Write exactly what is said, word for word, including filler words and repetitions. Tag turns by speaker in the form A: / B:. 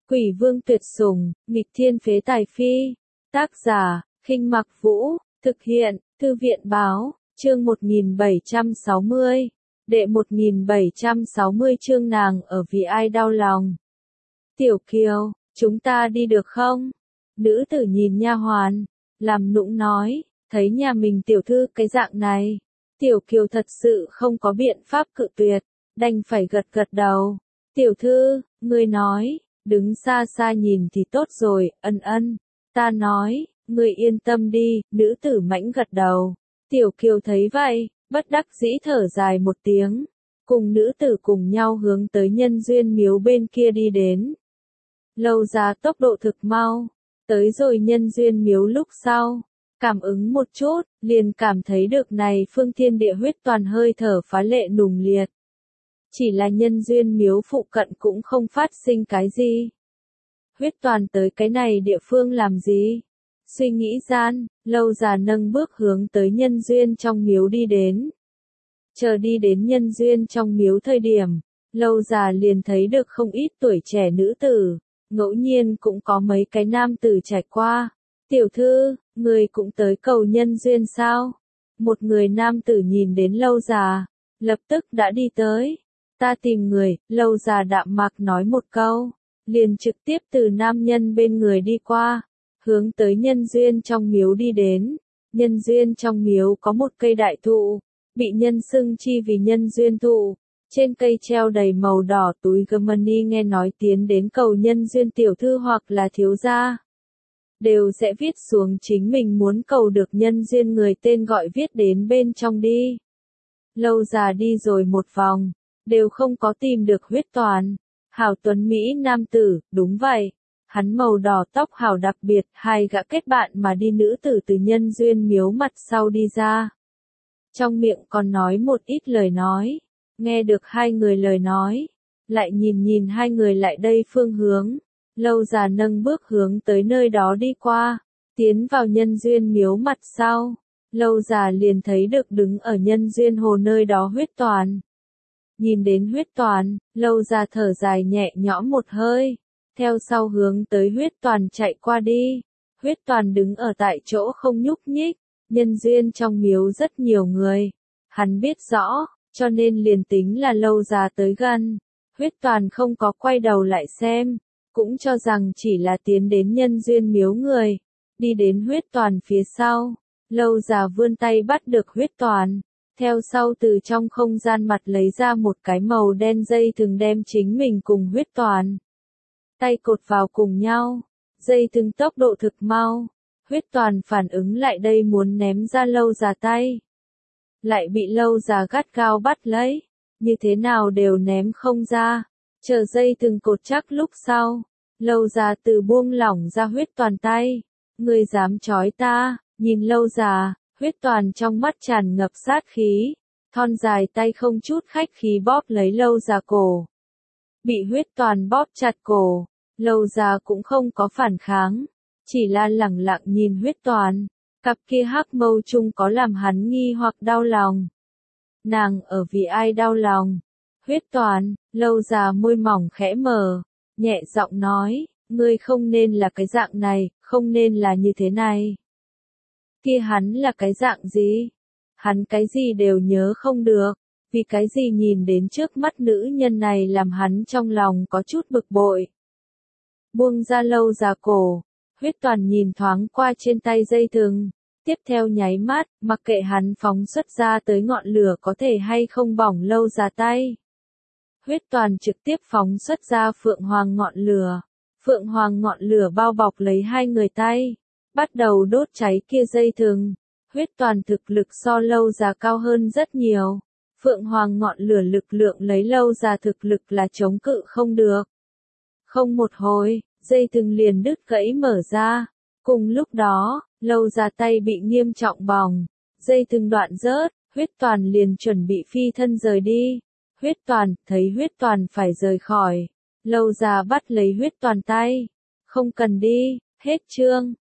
A: Quỷ vương tuyệt sủng, nghịch thiên phế tài phi. Tác giả, Khinh Mặc Vũ, thực hiện, Thư viện báo, chương một nghìn bảy trăm sáu mươi. Đệ một nghìn bảy trăm sáu mươi chương nàng ở vì ai đau lòng. Tiểu Kiều, chúng ta đi được không? Nữ tử nhìn nha hoàn, làm nũng nói, thấy nhà mình tiểu thư cái dạng này. Tiểu Kiều thật sự không có biện pháp cự tuyệt, đành phải gật gật đầu. Tiểu thư, ngươi nói, đứng xa xa nhìn thì tốt rồi, ân ân. Ta nói, ngươi yên tâm đi, nữ tử mãnh gật đầu. Tiểu Kiều thấy vậy, bất đắc dĩ thở dài một tiếng, cùng nữ tử cùng nhau hướng tới nhân duyên miếu bên kia đi đến. Lâu ra tốc độ thực mau, tới rồi nhân duyên miếu lúc sau, cảm ứng một chút, liền cảm thấy được này phương thiên địa huyết toàn hơi thở phá lệ nùng liệt. Chỉ là nhân duyên miếu phụ cận cũng không phát sinh cái gì. Huyết toàn tới cái này địa phương làm gì? Suy nghĩ gian, lâu già nâng bước hướng tới nhân duyên trong miếu đi đến. Chờ đi đến nhân duyên trong miếu thời điểm, lâu già liền thấy được không ít tuổi trẻ nữ tử, ngẫu nhiên cũng có mấy cái nam tử trải qua. Tiểu thư, người cũng tới cầu nhân duyên sao? Một người nam tử nhìn đến lâu già, lập tức đã đi tới. Ta tìm người, lâu già đạm mạc nói một câu, liền trực tiếp từ nam nhân bên người đi qua, hướng tới nhân duyên trong miếu đi đến. Nhân duyên trong miếu có một cây đại thụ, bị nhân xưng chi vì nhân duyên thụ, trên cây treo đầy màu đỏ túi money, nghe nói tiến đến cầu nhân duyên tiểu thư hoặc là thiếu gia, đều sẽ viết xuống chính mình muốn cầu được nhân duyên người tên gọi viết đến bên trong đi. Lâu già đi rồi một vòng, đều không có tìm được huyết toàn. Hảo tuấn Mỹ nam tử, đúng vậy. Hắn màu đỏ tóc hảo đặc biệt, hai gã kết bạn mà đi nữ tử từ nhân duyên miếu mặt sau đi ra. Trong miệng còn nói một ít lời nói, nghe được hai người lời nói, lại nhìn nhìn hai người lại đây phương hướng. Lâu già nâng bước hướng tới nơi đó đi qua, tiến vào nhân duyên miếu mặt sau. Lâu già liền thấy được đứng ở nhân duyên hồ nơi đó huyết toàn. Nhìn đến huyết toàn, lâu già thở dài nhẹ nhõm một hơi, theo sau hướng tới huyết toàn chạy qua đi. Huyết toàn đứng ở tại chỗ không nhúc nhích, nhân duyên trong miếu rất nhiều người. Hắn biết rõ, cho nên liền tính là lâu già tới gần, huyết toàn không có quay đầu lại xem, cũng cho rằng chỉ là tiến đến nhân duyên miếu người. Đi đến huyết toàn phía sau, lâu già vươn tay bắt được huyết toàn. Theo sau từ trong không gian mặt lấy ra một cái màu đen dây thừng đem chính mình cùng huyết toàn. Tay cột vào cùng nhau, dây thừng tốc độ thực mau, huyết toàn phản ứng lại đây muốn ném ra lâu già tay. Lại bị lâu già gắt gao bắt lấy, như thế nào đều ném không ra, chờ dây thừng cột chắc lúc sau, lâu già từ buông lỏng ra huyết toàn tay. Ngươi dám trói ta? Nhìn lâu già, huyết toàn trong mắt tràn ngập sát khí, thon dài tay không chút khách khí bóp lấy lâu già cổ. Bị huyết toàn bóp chặt cổ, lâu già cũng không có phản kháng, chỉ là lẳng lặng nhìn huyết toàn, cặp kia hắc mâu chung có làm hắn nghi hoặc đau lòng. Nàng ở vì ai đau lòng? Huyết toàn, lâu già môi mỏng khẽ mở, nhẹ giọng nói, ngươi không nên là cái dạng này, không nên là như thế này. Kia hắn là cái dạng gì? Hắn cái gì đều nhớ không được, vì cái gì nhìn đến trước mắt nữ nhân này làm hắn trong lòng có chút bực bội. Buông ra lâu già cổ, huyết toàn nhìn thoáng qua trên tay dây thừng, tiếp theo nháy mắt, mặc kệ hắn phóng xuất ra tới ngọn lửa có thể hay không bỏng lâu già tay. Huyết toàn trực tiếp phóng xuất ra phượng hoàng ngọn lửa, phượng hoàng ngọn lửa bao bọc lấy hai người tay. Bắt đầu đốt cháy kia dây thừng. Huyết toàn thực lực so lâu già cao hơn rất nhiều. Phượng hoàng ngọn lửa lực lượng lấy lâu già thực lực là chống cự không được. Không một hồi, dây thừng liền đứt gãy mở ra. Cùng lúc đó, lâu già tay bị nghiêm trọng bỏng. Dây thừng đoạn rớt, huyết toàn liền chuẩn bị phi thân rời đi. Huyết toàn, thấy huyết toàn phải rời khỏi. Lâu già bắt lấy huyết toàn tay. Không cần đi, hết chương.